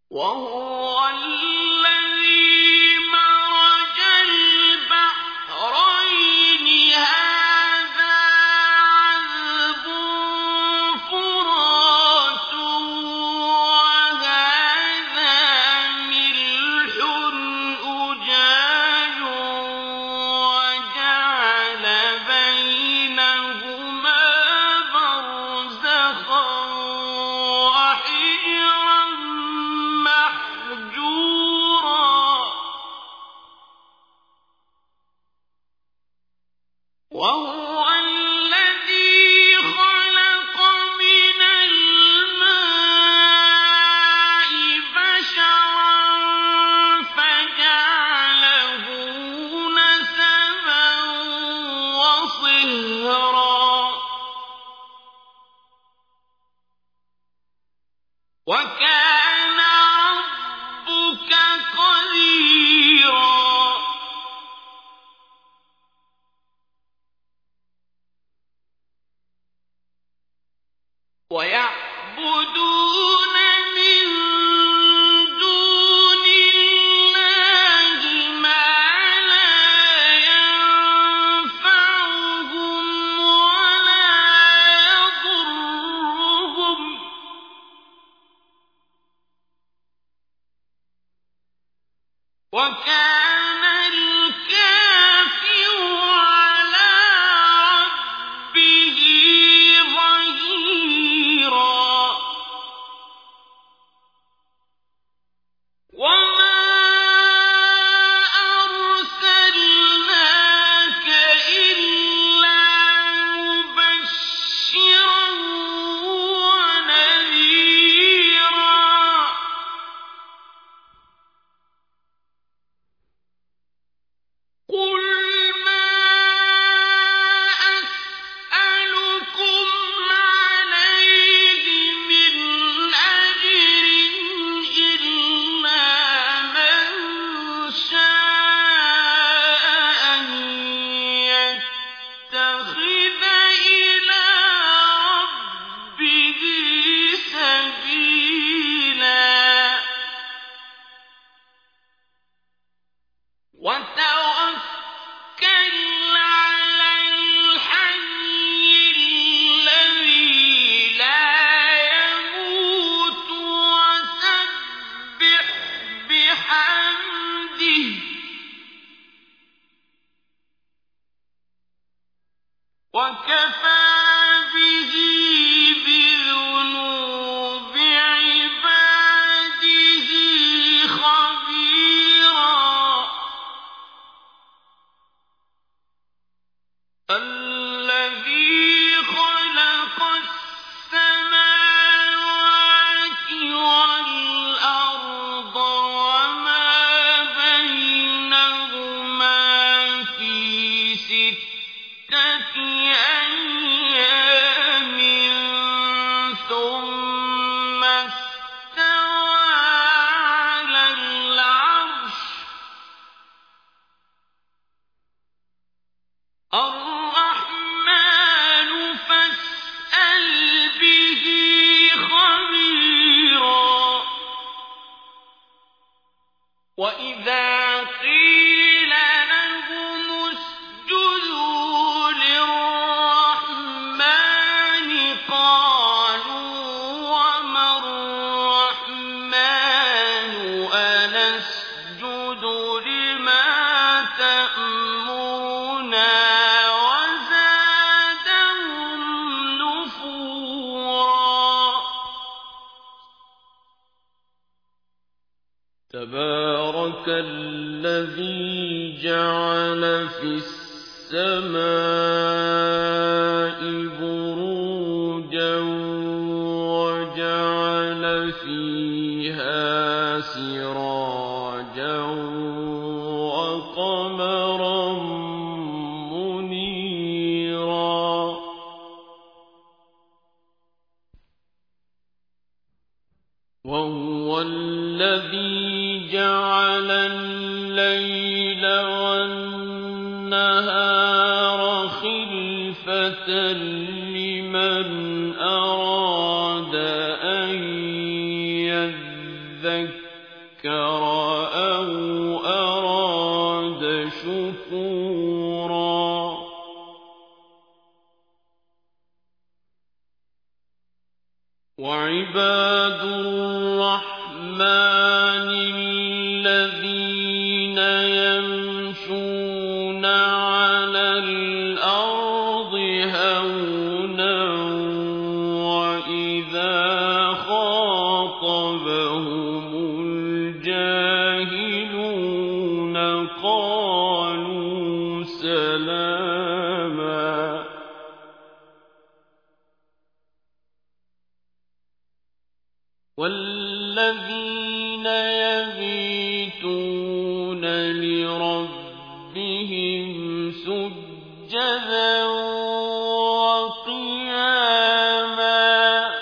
وهو الذي مرج البحرين هذا عذب فرات وهذا ملح أجاج وجعل بينهما برزخا وحجرا محجورا وهو الذي خلق من الماء بشرا فجعله نسبا وصهرا وكان ربك قديرا ويعبدون من دون الله ما لا ينفعهم ولا يضرهم وكان الكافر على ربه ظهيرا وما أرسلناك إلا مبشرا ونذيرا قل ما أسألكم عليه من أجر إلا من شاء أن يتخذ إلى ربه سبيلا وتوكل على الحي الذي لا يموت وسبح بحمده وكفى به بذنوب عباده خبيرا الذي خلق السماوات والأرض وما بينهما في ستة أيام ثم استوى على العرش الرحمن فاسأل به خبيرا وإذا قيل لهم اسجدوا للرحمن قالوا وما الرحمن أنسجد لما تأمرنا وزادهم نفورا تبارك الذي جعل في السماء بروجا وجعل فيها سراجا وقمرا منيرا وهو الذي جعل الليل والنهار خلفة لمن أراد أن يذكر ذَكَّرَ أَوْ أَرَادَ شُكُورًا وَعِبَادُ الرَّحْمَٰنِ الَّذِينَ يَمْشُونَ عَلَى الْأَرْضِ هَوْنًا وَإِذَا خَاطَبَهُمُ الْجَاهِلُونَ قَالُوا سَلَامًا وَالَّذِينَ يَبِيتُونَ لِرَبِّهِمْ سُجَّدًا وَقِيَامًا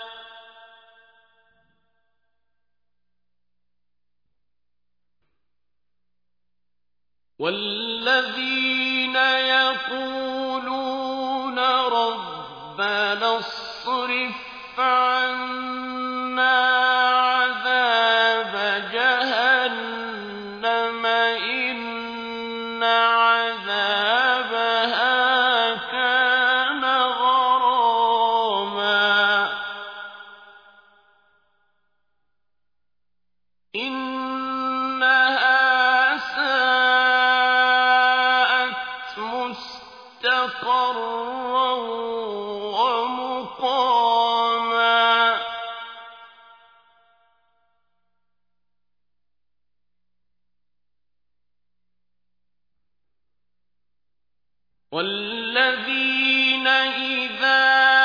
وَالَّذِينَ يَقُولُونَ رَبَّنَا اصْرِفْ عَنَّا عَذَابَ جَهَنَّمَ إِنَّ عَذَابَهَا كَانَ غَرَامًا إِنَّهَا سَاءَتْ مُسْتَقَرًّا وَمُقَامًا وَالَّذِينَ إِذَا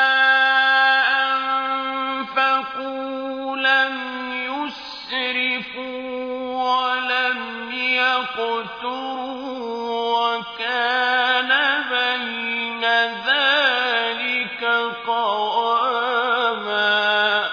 أَنفَقُوا لَمْ يُسْرِفُوا وَلَمْ يَقْتُرُوا وَكَانَ بَيْنَ ذَٰلِكَ قَوَامًا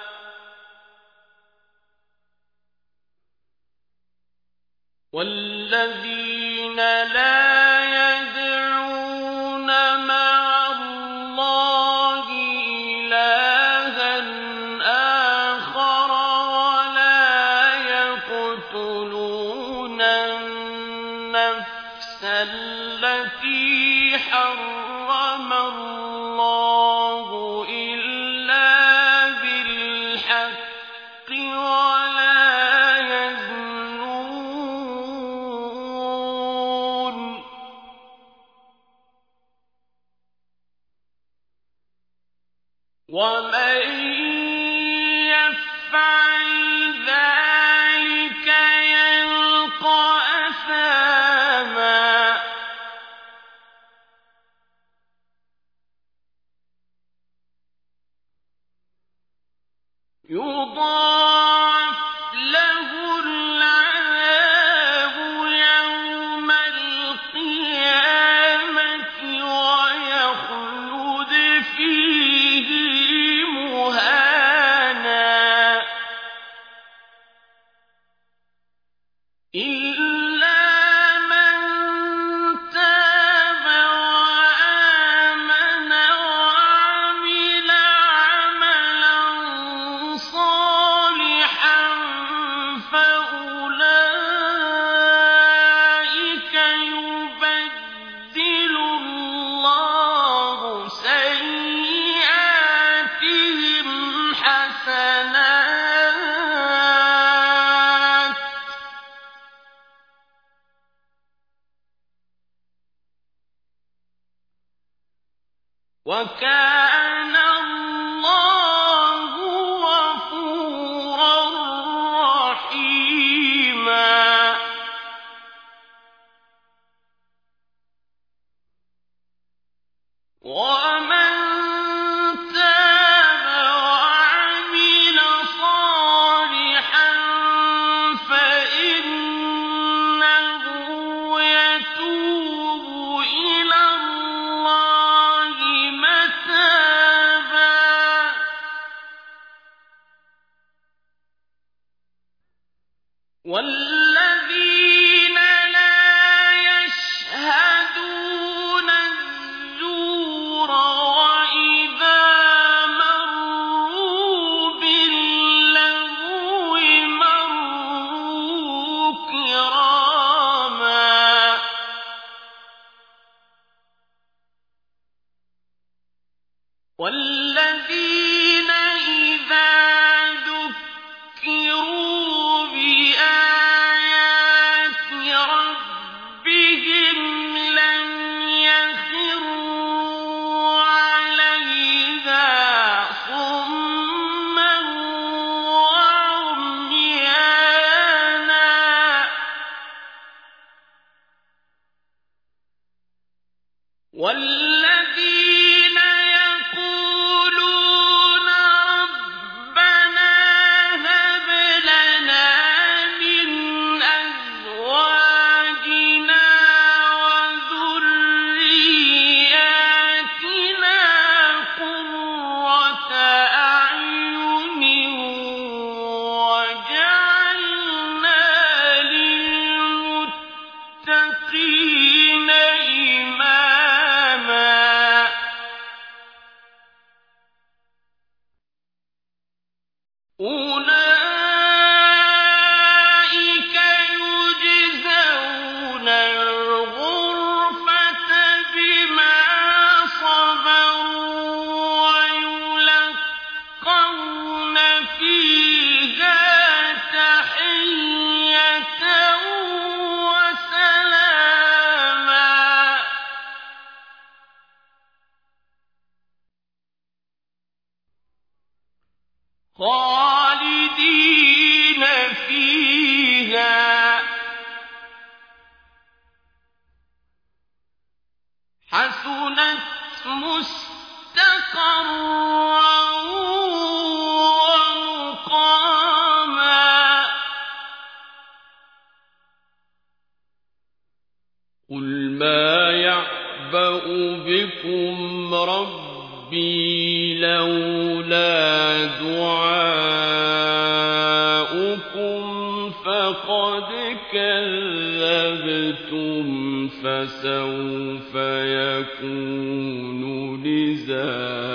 وَالَّذِينَ لَا يَدْعُونَ مَعَ اللَّهِ إِلَٰهًا آخَرَ وَلَا يَقْتُلُونَ النَّفْسَ الَّتِي حَرَّمَ اللَّهُ إِلَّا بِالْحَقِّ وَلَا يَزْنُونَ وَمَن يَفْعَلْ ذَٰلِكَ يَلْقَ أَثَامًا يُضَاعَفْ لَهُ الْعَذَابُ يَوْمَ الْقِيَامَةِ وَيَخْلُدْ فِيهِ مُهَانًا إِلَّا مَن تَابَ وَآمَنَ وَعَمِلَ عَمَلًا صَالِحًا فَأُولَٰئِكَ يُبَدِّلُ اللَّهُ سَيِّئَاتِهِمْ حَسَنَاتٍ وَكَانَ اللَّهُ غَفُورًا رَّحِيمًا وَمَن تَابَ وَعَمِلَ صَالِحًا فَإِنَّهُ يَتُوبُ إِلَى اللَّهِ مَتَابًا وَالَّذِينَ لَا يَشْهَدُونَ الزُّورَ وَإِذَا مَرُّوا بِاللَّغْوِ يَعْبَأُ بِكُمْ رَبِّي لَوْلَا دُعَاؤُكُمْ فَقَدْ كَذَّبْتُمْ فَسَوْفَ يَكُونُ لِزَامًا